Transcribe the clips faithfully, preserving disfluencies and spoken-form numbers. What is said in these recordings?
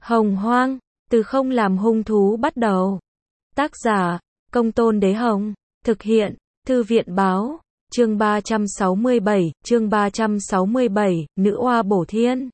Hồng Hoang, từ không làm hung thú bắt đầu. Tác giả, Công Tôn Đế Hồng. Thực hiện, Thư viện Báo. Chương ba trăm sáu mươi bảy, chương ba trăm sáu mươi bảy, Nữ oa bổ thiên.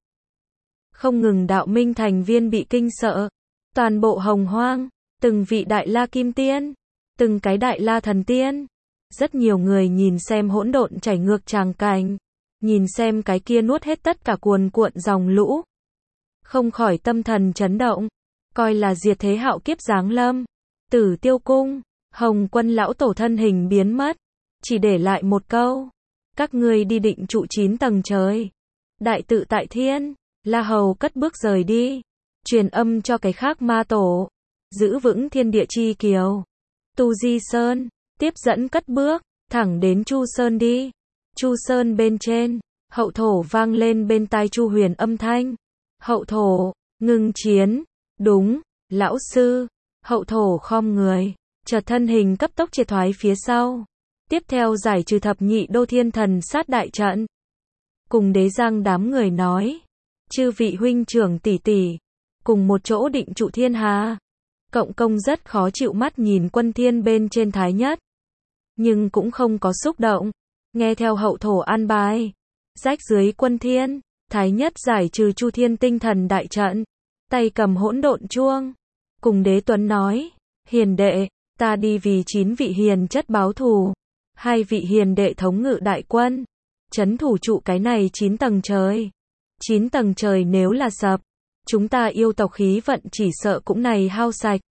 Không ngừng đạo minh thành viên bị kinh sợ. Toàn bộ Hồng Hoang, từng vị đại la kim tiên, từng cái đại la thần tiên. Rất nhiều người nhìn xem hỗn độn chảy ngược tràng cảnh, nhìn xem cái kia nuốt hết tất cả cuồn cuộn dòng lũ. Không khỏi tâm thần chấn động, coi là diệt thế hạo kiếp giáng lâm. Tử Tiêu Cung, Hồng Quân lão tổ thân hình biến mất, chỉ để lại một câu: các ngươi đi định trụ chín tầng trời. Đại tự tại thiên, La Hầu cất bước rời đi, truyền âm cho cái khác ma tổ, giữ vững thiên địa chi kiều. Tu Di Sơn, tiếp dẫn cất bước, thẳng đến Chu Sơn đi. Chu Sơn bên trên, hậu thổ vang lên bên tai Chu Huyền âm thanh. Hậu thổ, ngưng chiến. Đúng, lão sư. Hậu thổ khom người, chợt thân hình cấp tốc triệt thoái phía sau. Tiếp theo giải trừ thập nhị đô thiên thần sát đại trận. Cùng Đế Giang đám người nói: chư vị huynh trưởng tỷ tỷ, cùng một chỗ định trụ thiên hà. Cộng công rất khó chịu mắt nhìn quân thiên bên trên Thái Nhất, nhưng cũng không có xúc động, nghe theo hậu thổ an bài. Rách dưới quân thiên, Thái Nhất giải trừ Chu Thiên tinh thần đại trận, tay cầm hỗn độn chuông, cùng Đế Tuấn nói: hiền đệ, ta đi vì chín vị hiền chất báo thù. Hai vị hiền đệ thống ngự đại quân, trấn thủ trụ cái này chín tầng trời. Chín tầng trời nếu là sập, chúng ta yêu tộc khí vận chỉ sợ cũng này hao sạch.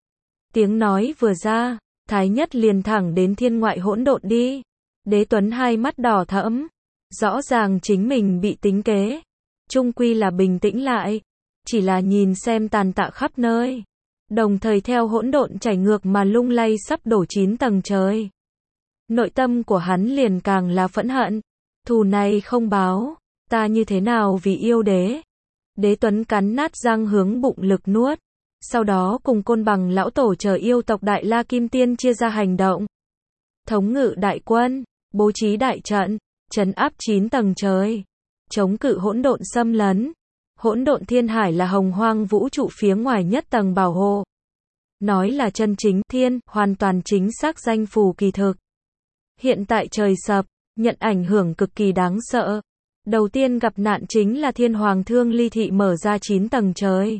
Tiếng nói vừa ra, Thái Nhất liền thẳng đến thiên ngoại hỗn độn đi. Đế Tuấn hai mắt đỏ thẫm, rõ ràng chính mình bị tính kế, chung quy là bình tĩnh lại, chỉ là nhìn xem tàn tạ khắp nơi, đồng thời theo hỗn độn chảy ngược mà lung lay sắp đổ chín tầng trời. Nội tâm của hắn liền càng là phẫn hận, thù này không báo, ta như thế nào vì yêu đế. Đế Tuấn cắn nát răng hướng bụng lực nuốt, sau đó cùng Côn Bằng lão tổ chờ yêu tộc đại la kim tiên chia ra hành động. Thống ngự đại quân, bố trí đại trận, trấn áp chín tầng trời, chống cự hỗn độn xâm lấn. Hỗn độn thiên hải là hồng hoang vũ trụ phía ngoài nhất tầng bảo hộ. Nói là chân chính thiên, hoàn toàn chính xác danh phù kỳ thực. Hiện tại trời sập, nhận ảnh hưởng cực kỳ đáng sợ. Đầu tiên gặp nạn chính là thiên hoàng thương ly thị mở ra chín tầng trời.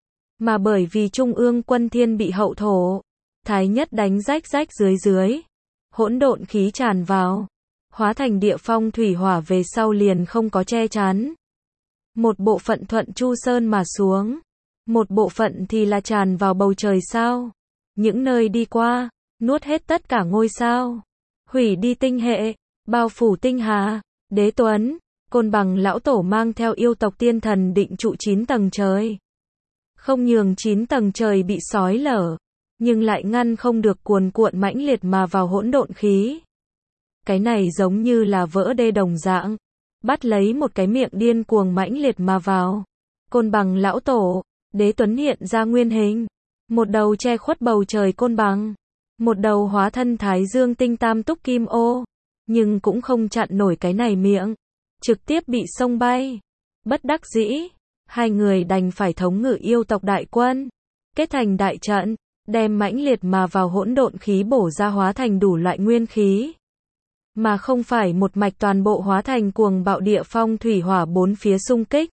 Mà bởi vì trung ương quân thiên bị hậu thổ, Thái Nhất đánh rách rách dưới dưới. Hỗn độn khí tràn vào, hóa thành địa phong thủy hỏa về sau liền không có che chắn. Một bộ phận thuận Chu Sơn mà xuống, một bộ phận thì là tràn vào bầu trời sao. Những nơi đi qua, nuốt hết tất cả ngôi sao, hủy đi tinh hệ, bao phủ tinh hà. Đế Tuấn, Côn Bằng lão tổ mang theo yêu tộc tiên thần định trụ chín tầng trời. Không nhường chín tầng trời bị sói lở, nhưng lại ngăn không được cuồn cuộn mãnh liệt mà vào hỗn độn khí. Cái này giống như là vỡ đê đồng dạng, bắt lấy một cái miệng điên cuồng mãnh liệt mà vào. Côn Bằng lão tổ, Đế Tuấn hiện ra nguyên hình, một đầu che khuất bầu trời côn bằng, một đầu hóa thân Thái Dương tinh tam túc kim ô, nhưng cũng không chặn nổi cái này miệng, trực tiếp bị xông bay. Bất đắc dĩ, hai người đành phải thống ngự yêu tộc đại quân, kết thành đại trận, đem mãnh liệt mà vào hỗn độn khí bổ ra hóa thành đủ loại nguyên khí, mà không phải một mạch toàn bộ hóa thành cuồng bạo địa phong thủy hỏa bốn phía xung kích,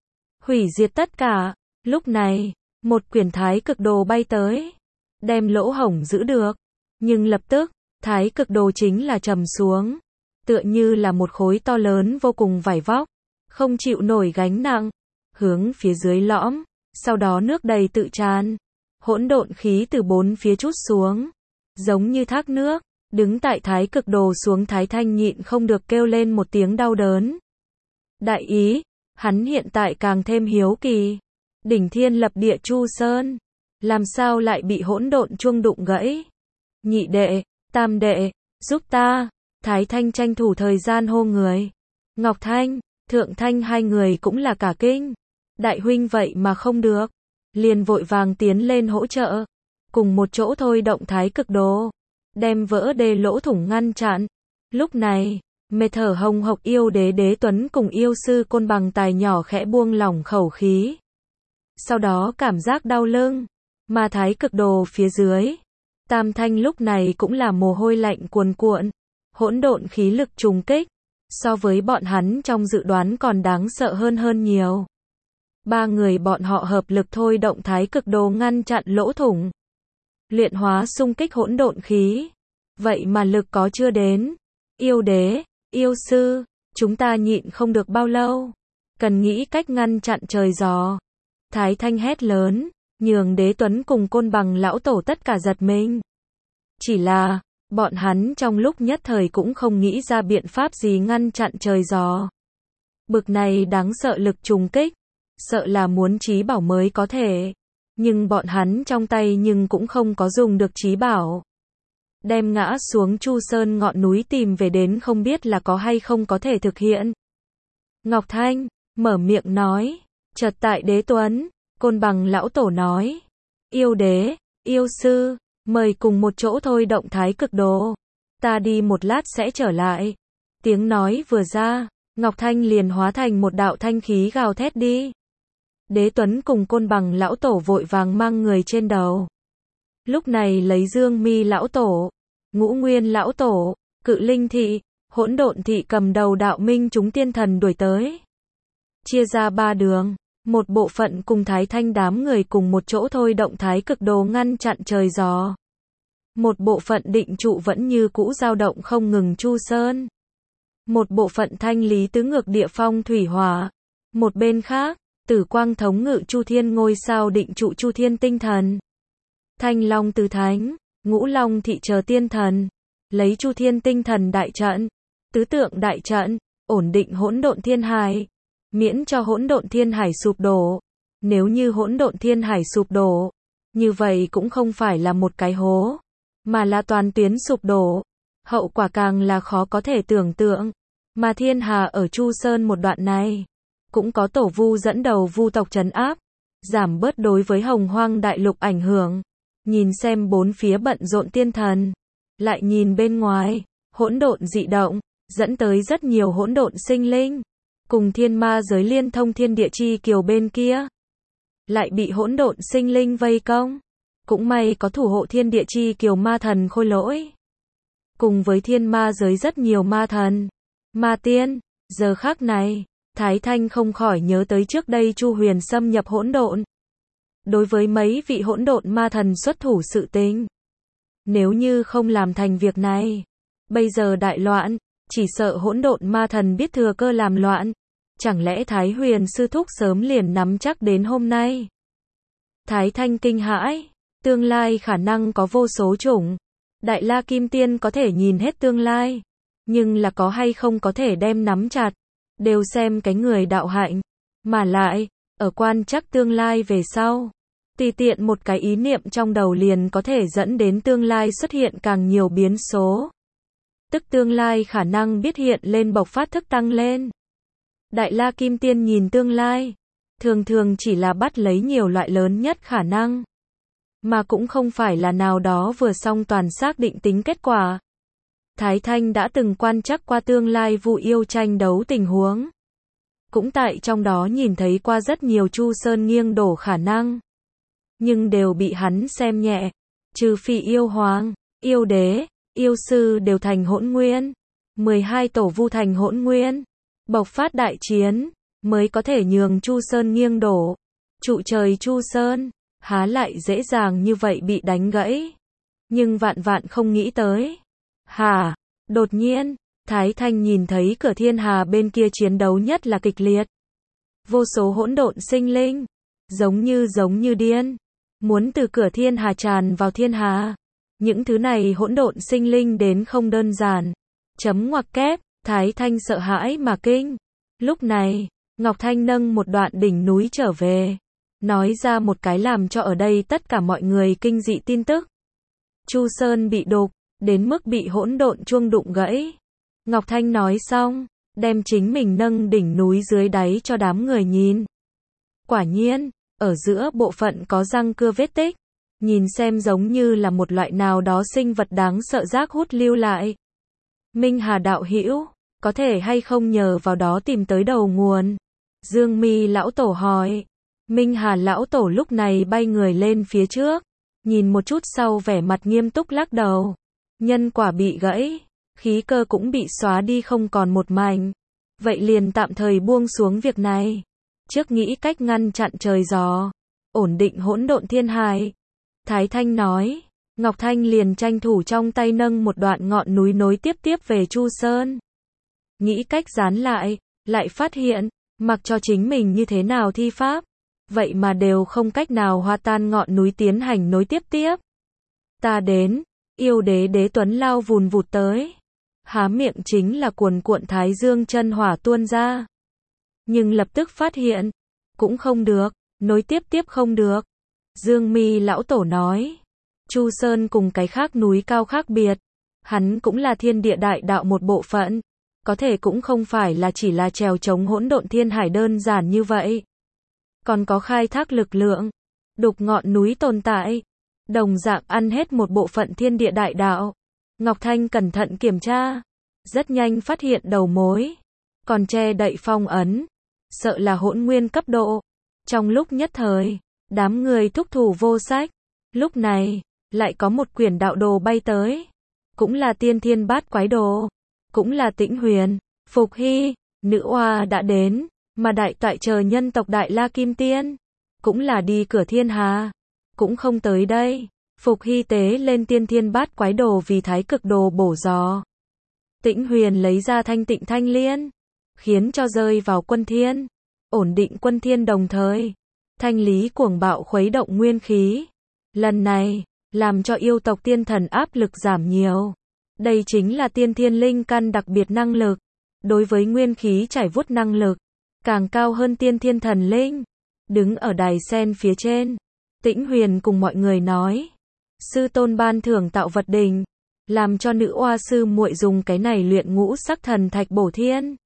hủy diệt tất cả. Lúc này, một quyển thái cực đồ bay tới, đem lỗ hổng giữ được, nhưng lập tức, thái cực đồ chính là trầm xuống, tựa như là một khối to lớn vô cùng vải vóc, không chịu nổi gánh nặng, hướng phía dưới lõm, sau đó nước đầy tự tràn, hỗn độn khí từ bốn phía trút xuống, giống như thác nước. Đứng tại thái cực đồ xuống Thái Thanh nhịn không được kêu lên một tiếng đau đớn. Đại ý, hắn hiện tại càng thêm hiếu kỳ. Đỉnh thiên lập địa Chu Sơn, làm sao lại bị hỗn độn chuông đụng gãy? Nhị đệ, tam đệ, giúp ta. Thái Thanh tranh thủ thời gian hô người. Ngọc Thanh, Thượng Thanh hai người cũng là cả kinh. Đại huynh vậy mà không được, liền vội vàng tiến lên hỗ trợ, cùng một chỗ thôi động thái cực đồ, đem vỡ đê lỗ thủng ngăn chặn. Lúc này, mệt thở hồng hộc yêu đế Đế Tuấn cùng yêu sư Côn Bằng tài nhỏ khẽ buông lỏng khẩu khí. sau đó cảm giác đau lưng. Mà thái cực đồ phía dưới, Tam Thanh lúc này cũng là mồ hôi lạnh cuồn cuộn, hỗn độn khí lực trùng kích, so với bọn hắn trong dự đoán còn đáng sợ hơn hơn nhiều. Ba người bọn họ hợp lực thôi động thái cực đồ ngăn chặn lỗ thủng, luyện hóa xung kích hỗn độn khí. Vậy mà lực có chưa đến. Yêu đế, yêu sư, chúng ta nhịn không được bao lâu, cần nghĩ cách ngăn chặn trời gió. Thái Thanh hét lớn, nhường Đế Tuấn cùng Côn Bằng lão tổ tất cả giật mình. Chỉ là, bọn hắn trong lúc nhất thời cũng không nghĩ ra biện pháp gì ngăn chặn trời gió. Bực này đáng sợ lực trùng kích, sợ là muốn trí bảo mới có thể. Nhưng bọn hắn trong tay nhưng cũng không có dùng được trí bảo. Đem ngã xuống Chu Sơn ngọn núi tìm về đến không biết là có hay không có thể thực hiện. Ngọc Thanh, mở miệng nói, chợt tại Đế Tuấn, Côn Bằng lão tổ nói, yêu đế, yêu sư, mời cùng một chỗ thôi động thái cực đồ. Ta đi một lát sẽ trở lại. Tiếng nói vừa ra, Ngọc Thanh liền hóa thành một đạo thanh khí gào thét đi. Đế Tuấn cùng Côn Bằng lão tổ vội vàng mang người trên đầu. Lúc này lấy Dương Mi lão tổ, Ngũ Nguyên lão tổ, Cự Linh thị, Hỗn Độn thị cầm đầu đạo minh chúng tiên thần đuổi tới. Chia ra ba đường, một bộ phận cùng Thái Thanh đám người cùng một chỗ thôi động thái cực đồ ngăn chặn trời gió. Một bộ phận định trụ vẫn như cũ dao động không ngừng Chu Sơn. Một bộ phận thanh lý tứ ngược địa phong thủy hỏa. Một bên khác, Tử Quang thống ngự Chu Thiên ngôi sao định trụ Chu Thiên tinh thần. Thanh Long Tứ Thánh, Ngũ Long thị chờ tiên thần, lấy Chu Thiên tinh thần đại trận, tứ tượng đại trận, ổn định hỗn độn thiên hải, miễn cho hỗn độn thiên hải sụp đổ. Nếu như hỗn độn thiên hải sụp đổ, như vậy cũng không phải là một cái hố, mà là toàn tuyến sụp đổ. Hậu quả càng là khó có thể tưởng tượng. Mà thiên hà ở Chu Sơn một đoạn này, cũng có tổ vu dẫn đầu vu tộc trấn áp, giảm bớt đối với hồng hoang đại lục ảnh hưởng. Nhìn xem bốn phía bận rộn tiên thần, lại nhìn bên ngoài, hỗn độn dị động, dẫn tới rất nhiều hỗn độn sinh linh, cùng thiên ma giới liên thông thiên địa chi kiều bên kia, lại bị hỗn độn sinh linh vây công. Cũng may có thủ hộ thiên địa chi kiều ma thần Khôi Lỗi, cùng với thiên ma giới rất nhiều ma thần, ma tiên. Giờ khắc này, Thái Thanh không khỏi nhớ tới trước đây Chu Huyền xâm nhập hỗn độn. Đối với mấy vị hỗn độn ma thần xuất thủ sự tình, nếu như không làm thành việc này, bây giờ đại loạn, chỉ sợ hỗn độn ma thần biết thừa cơ làm loạn. Chẳng lẽ Thái Huyền sư thúc sớm liền nắm chắc đến hôm nay? Thái Thanh kinh hãi, tương lai khả năng có vô số chủng. Đại La Kim Tiên có thể nhìn hết tương lai, nhưng là có hay không có thể đem nắm chặt, đều xem cái người đạo hạnh. Mà lại, ở quan chắc tương lai về sau, tùy tiện một cái ý niệm trong đầu liền có thể dẫn đến tương lai xuất hiện càng nhiều biến số. Tức tương lai khả năng biết hiện lên bộc phát thức tăng lên. Đại La Kim Tiên nhìn tương lai, thường thường chỉ là bắt lấy nhiều loại lớn nhất khả năng, mà cũng không phải là nào đó vừa xong toàn xác định tính kết quả. Thái Thanh đã từng quan trắc qua tương lai Vu Yêu tranh đấu tình huống, cũng tại trong đó nhìn thấy qua rất nhiều Chu Sơn nghiêng đổ khả năng, nhưng đều bị hắn xem nhẹ. Trừ phi yêu hoàng, yêu đế, yêu sư đều thành hỗn nguyên, mười hai tổ vu thành hỗn nguyên, bộc phát đại chiến, mới có thể nhường Chu Sơn nghiêng đổ. Trụ trời Chu Sơn, há lại dễ dàng như vậy bị đánh gãy. Nhưng vạn vạn không nghĩ tới. Hà, đột nhiên, Thái Thanh nhìn thấy cửa thiên hà bên kia chiến đấu nhất là kịch liệt. Vô số hỗn độn sinh linh, giống như giống như điên, muốn từ cửa thiên hà tràn vào thiên hà. Những thứ này hỗn độn sinh linh đến không đơn giản. Chấm ngoặc kép, Thái Thanh sợ hãi mà kinh. Lúc này, Ngọc Thanh nâng một đoạn đỉnh núi trở về, nói ra một cái làm cho ở đây tất cả mọi người kinh dị tin tức. Chu Sơn bị đục, đến mức bị hỗn độn chuông đụng gãy. Ngọc Thanh nói xong, đem chính mình nâng đỉnh núi dưới đáy cho đám người nhìn. Quả nhiên, ở giữa bộ phận có răng cưa vết tích, nhìn xem giống như là một loại nào đó sinh vật đáng sợ rác hút lưu lại. Minh Hà đạo hữu, có thể hay không nhờ vào đó tìm tới đầu nguồn? Dương Mi lão tổ hỏi. Minh Hà lão tổ lúc này bay người lên phía trước, nhìn một chút sau vẻ mặt nghiêm túc lắc đầu. Nhân quả bị gãy, khí cơ cũng bị xóa đi không còn một mảnh. Vậy liền tạm thời buông xuống việc này. Trước nghĩ cách ngăn chặn trời gió, ổn định hỗn độn thiên hải. Thái Thanh nói, Ngọc Thanh liền tranh thủ trong tay nâng một đoạn ngọn núi nối tiếp tiếp về Chu Sơn. Nghĩ cách dán lại, lại phát hiện, mặc cho chính mình như thế nào thi pháp, vậy mà đều không cách nào hòa tan ngọn núi tiến hành nối tiếp tiếp. Ta đến, yêu đế đế tuấn lao vùn vụt tới. Há miệng chính là cuồn cuộn thái dương chân hỏa tuôn ra. Nhưng lập tức phát hiện, cũng không được, nối tiếp tiếp không được. Dương Mi lão tổ nói, Chu Sơn cùng cái khác núi cao khác biệt, hắn cũng là thiên địa đại đạo một bộ phận, có thể cũng không phải là chỉ là trèo chống hỗn độn thiên hải đơn giản như vậy. Còn có khai thác lực lượng, đục ngọn núi tồn tại, đồng dạng ăn hết một bộ phận thiên địa đại đạo. Ngọc Thanh cẩn thận kiểm tra, rất nhanh phát hiện đầu mối, còn che đậy phong ấn, sợ là hỗn nguyên cấp độ. Trong lúc nhất thời, đám người thúc thủ vô sách. Lúc này, lại có một quyển đạo đồ bay tới, cũng là tiên thiên bát quái đồ, cũng là Tĩnh Huyền, Phục Hy, nữ oa đã đến, mà đại toại chờ nhân tộc Đại La Kim Tiên, cũng là đi cửa thiên hà, cũng không tới đây. Phục Hy tế lên tiên thiên bát quái đồ vì thái cực đồ bổ gió. Tĩnh Huyền lấy ra thanh tịnh thanh liên, khiến cho rơi vào quân thiên, ổn định quân thiên đồng thời. Thanh lý cuồng bạo khuấy động nguyên khí. Lần này, làm cho yêu tộc tiên thần áp lực giảm nhiều. Đây chính là tiên thiên linh căn đặc biệt năng lực. Đối với nguyên khí trải vuốt năng lực, càng cao hơn tiên thiên thần linh. Đứng ở đài sen phía trên, Tĩnh Huyền cùng mọi người nói. Sư tôn ban thưởng tạo vật đình, làm cho nữ oa sư muội dùng cái này luyện ngũ sắc thần thạch bổ thiên.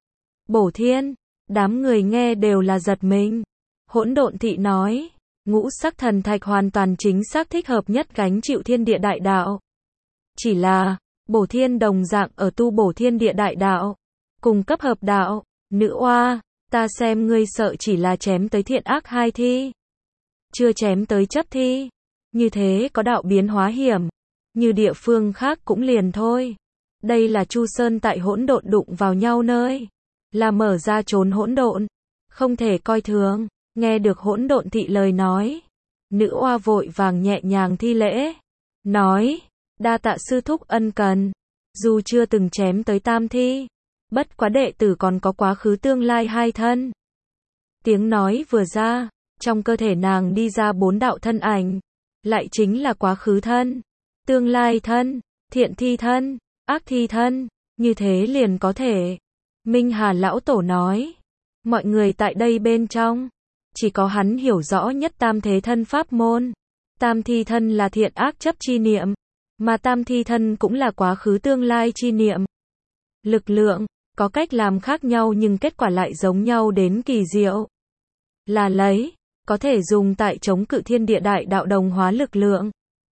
Bổ thiên, đám người nghe đều là giật mình. Hỗn độn thị nói, ngũ sắc thần thạch hoàn toàn chính xác thích hợp nhất gánh chịu thiên địa đại đạo. Chỉ là, bổ thiên đồng dạng ở tu bổ thiên địa đại đạo, cùng cấp hợp đạo. Nữ oa, ta xem ngươi sợ chỉ là chém tới thiện ác hai thi, chưa chém tới chấp thi. Như thế có đạo biến hóa hiểm, như địa phương khác cũng liền thôi. Đây là Chu Sơn tại hỗn độn đụng vào nhau nơi, là mở ra trốn hỗn độn, không thể coi thường. Nghe được hỗn độn thị lời nói, nữ oa vội vàng nhẹ nhàng thi lễ, nói, đa tạ sư thúc ân cần, dù chưa từng chém tới tam thi, bất quá đệ tử còn có quá khứ tương lai hai thân. Tiếng nói vừa ra, trong cơ thể nàng đi ra bốn đạo thân ảnh, lại chính là quá khứ thân, tương lai thân, thiện thi thân, ác thi thân, như thế liền có thể. Minh Hà lão tổ nói, mọi người tại đây bên trong, chỉ có hắn hiểu rõ nhất tam thế thân pháp môn. Tam thi thân là thiện ác chấp chi niệm, mà tam thi thân cũng là quá khứ tương lai chi niệm. Lực lượng, có cách làm khác nhau nhưng kết quả lại giống nhau đến kỳ diệu. Là lấy, có thể dùng tại chống cự thiên địa đại đạo đồng hóa lực lượng.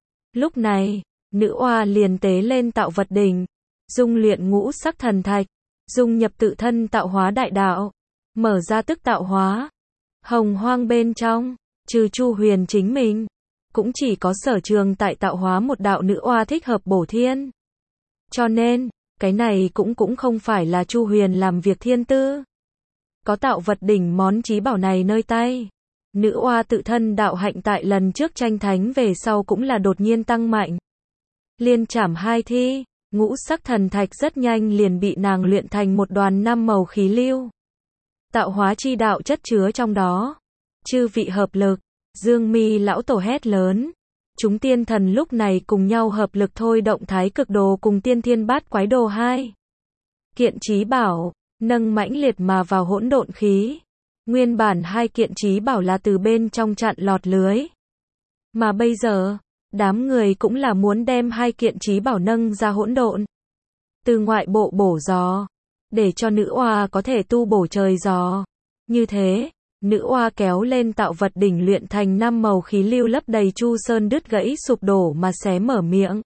Lúc này, nữ oa liền tế lên tạo vật đỉnh, dung luyện ngũ sắc thần thạch, dung nhập tự thân tạo hóa đại đạo, mở ra tức tạo hóa. Hồng hoang bên trong, trừ Chu Huyền chính mình, cũng chỉ có Sở Trường tại tạo hóa một đạo nữ oa thích hợp bổ thiên. Cho nên, cái này cũng cũng không phải là Chu Huyền làm việc thiên tư. Có tạo vật đỉnh món chí bảo này nơi tay, nữ oa tự thân đạo hạnh tại lần trước tranh thánh về sau cũng là đột nhiên tăng mạnh. Liên chảm hai thi, ngũ sắc thần thạch rất nhanh liền bị nàng luyện thành một đoàn năm màu khí lưu. Tạo hóa chi đạo chất chứa trong đó. Chư vị hợp lực, Dương Mi lão tổ hét lớn. Chúng tiên thần lúc này cùng nhau hợp lực thôi động thái cực đồ cùng tiên thiên bát quái đồ hai. Kiện chí bảo, nâng mãnh liệt mà vào hỗn độn khí. Nguyên bản hai kiện chí bảo là từ bên trong chặn lọt lưới. Mà bây giờ, đám người cũng là muốn đem hai kiện chí bảo nâng ra hỗn độn. Từ ngoại bộ bổ gió, để cho nữ oa có thể tu bổ trời gió. Như thế, nữ oa kéo lên tạo vật đỉnh luyện thành năm màu khí lưu lấp đầy Chu Sơn đứt gãy sụp đổ mà xé mở miệng.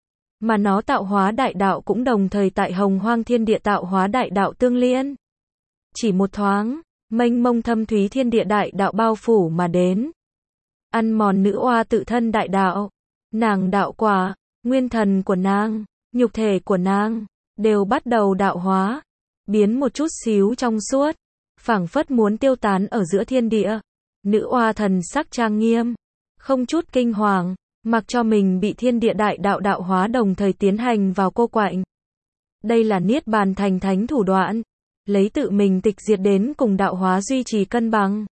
Mà nó tạo hóa đại đạo cũng đồng thời tại hồng hoang thiên địa tạo hóa đại đạo tương liên. Chỉ một thoáng, mênh mông thâm thúy thiên địa đại đạo bao phủ mà đến. Ăn mòn nữ oa tự thân đại đạo. Nàng đạo quả, nguyên thần của nàng, nhục thể của nàng, đều bắt đầu đạo hóa, biến một chút xíu trong suốt, phảng phất muốn tiêu tán ở giữa thiên địa. Nữ oa thần sắc trang nghiêm, không chút kinh hoàng, mặc cho mình bị thiên địa đại đạo đạo hóa đồng thời tiến hành vào cô quạnh. Đây là niết bàn thành thánh thủ đoạn, lấy tự mình tịch diệt đến cùng đạo hóa duy trì cân bằng.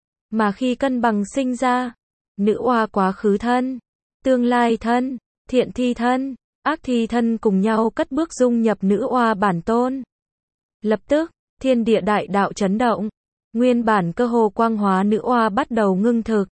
Mà khi cân bằng sinh ra, nữ oa quá khứ thân, tương lai thân, thiện thi thân, ác thi thân cùng nhau cất bước dung nhập nữ oa bản tôn. Lập tức, thiên địa đại đạo chấn động, nguyên bản cơ hồ quang hóa nữ oa bắt đầu ngưng thực.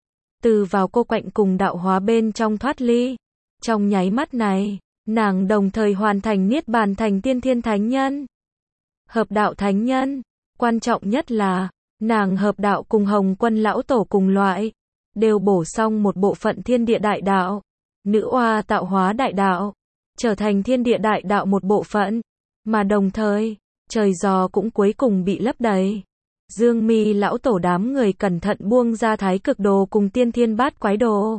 Từ vào cô quạnh cùng đạo hóa bên trong thoát ly. Trong nháy mắt này, nàng đồng thời hoàn thành niết bàn thành tiên thiên thánh nhân. Hợp đạo thánh nhân, quan trọng nhất là, nàng hợp đạo cùng Hồng Quân lão tổ cùng loại, đều bổ xong một bộ phận thiên địa đại đạo. Nữ oa tạo hóa đại đạo, trở thành thiên địa đại đạo một bộ phận, mà đồng thời, trời giò cũng cuối cùng bị lấp đầy. Dương Mi lão tổ đám người cẩn thận buông ra thái cực đồ cùng tiên thiên bát quái đồ.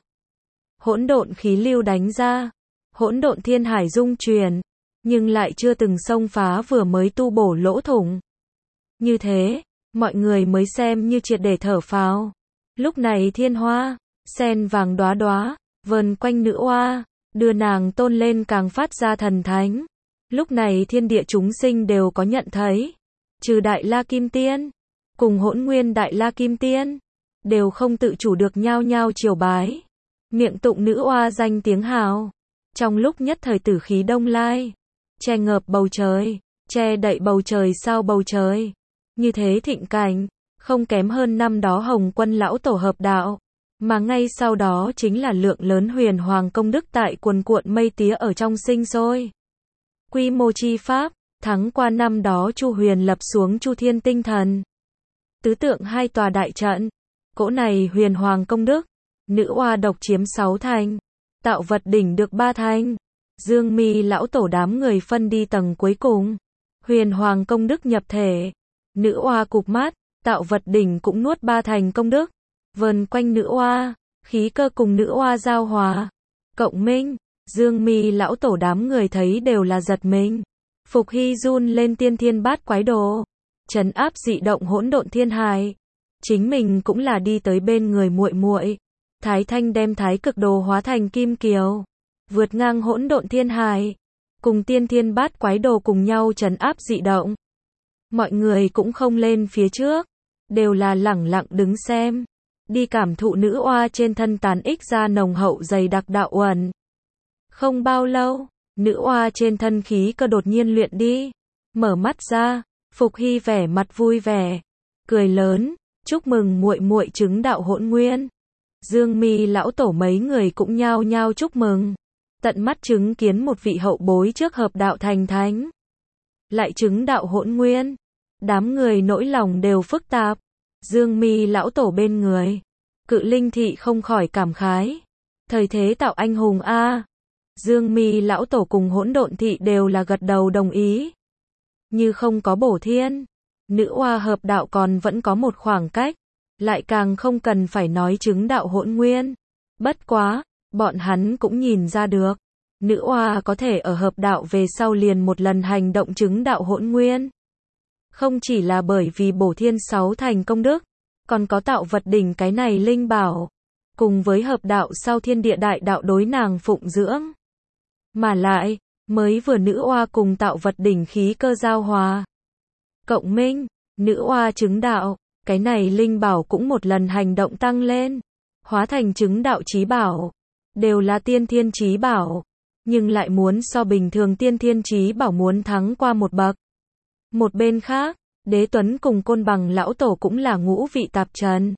Hỗn độn khí lưu đánh ra, hỗn độn thiên hải dung chuyển, nhưng lại chưa từng xông phá vừa mới tu bổ lỗ thủng. Như thế, mọi người mới xem như triệt để thở phào. Lúc này thiên hoa, sen vàng đóa đóa, vờn quanh nữ oa, đưa nàng tôn lên càng phát ra thần thánh. Lúc này thiên địa chúng sinh đều có nhận thấy, trừ Đại La Kim Tiên, cùng Hỗn Nguyên Đại La Kim Tiên, đều không tự chủ được nhao nhao triều bái, miệng tụng nữ oa danh tiếng hào. Trong lúc nhất thời tử khí đông lai, che ngợp bầu trời, che đậy bầu trời sao bầu trời. Như thế thịnh cảnh, không kém hơn năm đó Hồng Quân lão tổ hợp đạo, mà ngay sau đó chính là lượng lớn huyền hoàng công đức tại cuồn cuộn mây tía ở trong sinh sôi. Quy mô chi pháp, thắng qua năm đó Chu Huyền lập xuống Chu Thiên Tinh Thần. Tứ tượng hai tòa đại trận, cỗ này huyền hoàng công đức, nữ oa độc chiếm sáu thành, tạo vật đỉnh được ba thành. Dương Mi lão tổ đám người phân đi tầng cuối cùng, huyền hoàng công đức nhập thể, nữ oa cụp mắt, tạo vật đỉnh cũng nuốt ba thành công đức, vờn quanh nữ oa, khí cơ cùng nữ oa giao hòa, cộng minh. Dương Mi lão tổ đám người thấy đều là giật mình. Phục Hy run lên tiên thiên bát quái đồ, trấn áp dị động hỗn độn thiên hải. Chính mình cũng là đi tới bên người muội muội. Thái Thanh đem thái cực đồ hóa thành kim kiều, vượt ngang hỗn độn thiên hải, cùng tiên thiên bát quái đồ cùng nhau trấn áp dị động. Mọi người cũng không lên phía trước, đều là lẳng lặng đứng xem, đi cảm thụ nữ oa trên thân tán ích ra nồng hậu dày đặc đạo uẩn. Không bao lâu, nữ oa trên thân khí cơ đột nhiên luyện đi, mở mắt ra, Phục Hy vẻ mặt vui vẻ, cười lớn, chúc mừng muội muội chứng đạo hỗn nguyên. Dương Mi lão tổ mấy người cũng nhao nhao chúc mừng, tận mắt chứng kiến một vị hậu bối trước hợp đạo thành thánh, lại chứng đạo hỗn nguyên, đám người nỗi lòng đều phức tạp. Dương Mi lão tổ bên người, Cự Linh thị không khỏi cảm khái, thời thế tạo anh hùng a. Dương Mi lão tổ cùng Hỗn Độn thị đều là gật đầu đồng ý. Như không có bổ thiên, nữ oa hợp đạo còn vẫn có một khoảng cách, lại càng không cần phải nói chứng đạo hỗn nguyên. Bất quá, bọn hắn cũng nhìn ra được, nữ oa có thể ở hợp đạo về sau liền một lần hành động chứng đạo hỗn nguyên. Không chỉ là bởi vì bổ thiên sáu thành công đức, còn có tạo vật đỉnh cái này linh bảo, cùng với hợp đạo sau thiên địa đại đạo đối nàng phụng dưỡng. Mà lại, mới vừa nữ oa cùng tạo vật đỉnh khí cơ giao hòa, cộng minh, nữ oa chứng đạo, cái này linh bảo cũng một lần hành động tăng lên, hóa thành chứng đạo chí bảo, đều là tiên thiên chí bảo, nhưng lại muốn so bình thường tiên thiên chí bảo muốn thắng qua một bậc. Một bên khác, Đế Tuấn cùng Côn Bằng lão tổ cũng là ngũ vị tạp trần.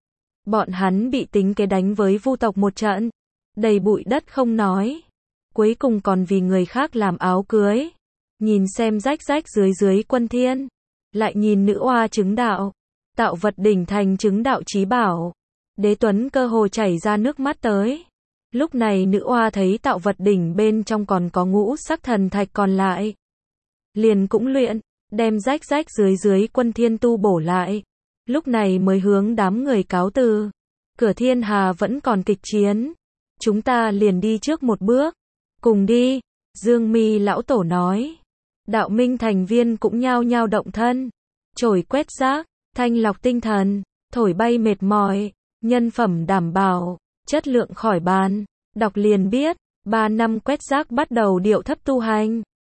Bọn hắn bị tính kế đánh với Vu tộc một trận, đầy bụi đất không nói, cuối cùng còn vì người khác làm áo cưới. Nhìn xem rách rách dưới dưới quân thiên, lại nhìn nữ oa chứng đạo, tạo vật đỉnh thành chứng đạo chí bảo, Đế Tuấn cơ hồ chảy ra nước mắt tới. Lúc này nữ oa thấy tạo vật đỉnh bên trong còn có ngũ sắc thần thạch còn lại, liền cũng luyện, đem rách rách dưới dưới quân thiên tu bổ lại. Lúc này mới hướng đám người cáo từ. Cửa thiên hà vẫn còn kịch chiến. Chúng ta liền đi trước một bước. Cùng đi, Dương Mi lão tổ nói. Đạo minh thành viên cũng nhao nhao động thân. Chổi quét rác, thanh lọc tinh thần, thổi bay mệt mỏi, nhân phẩm đảm bảo, chất lượng khỏi bàn. Đọc liền biết, ba năm quét rác bắt đầu điệu thấp tu hành.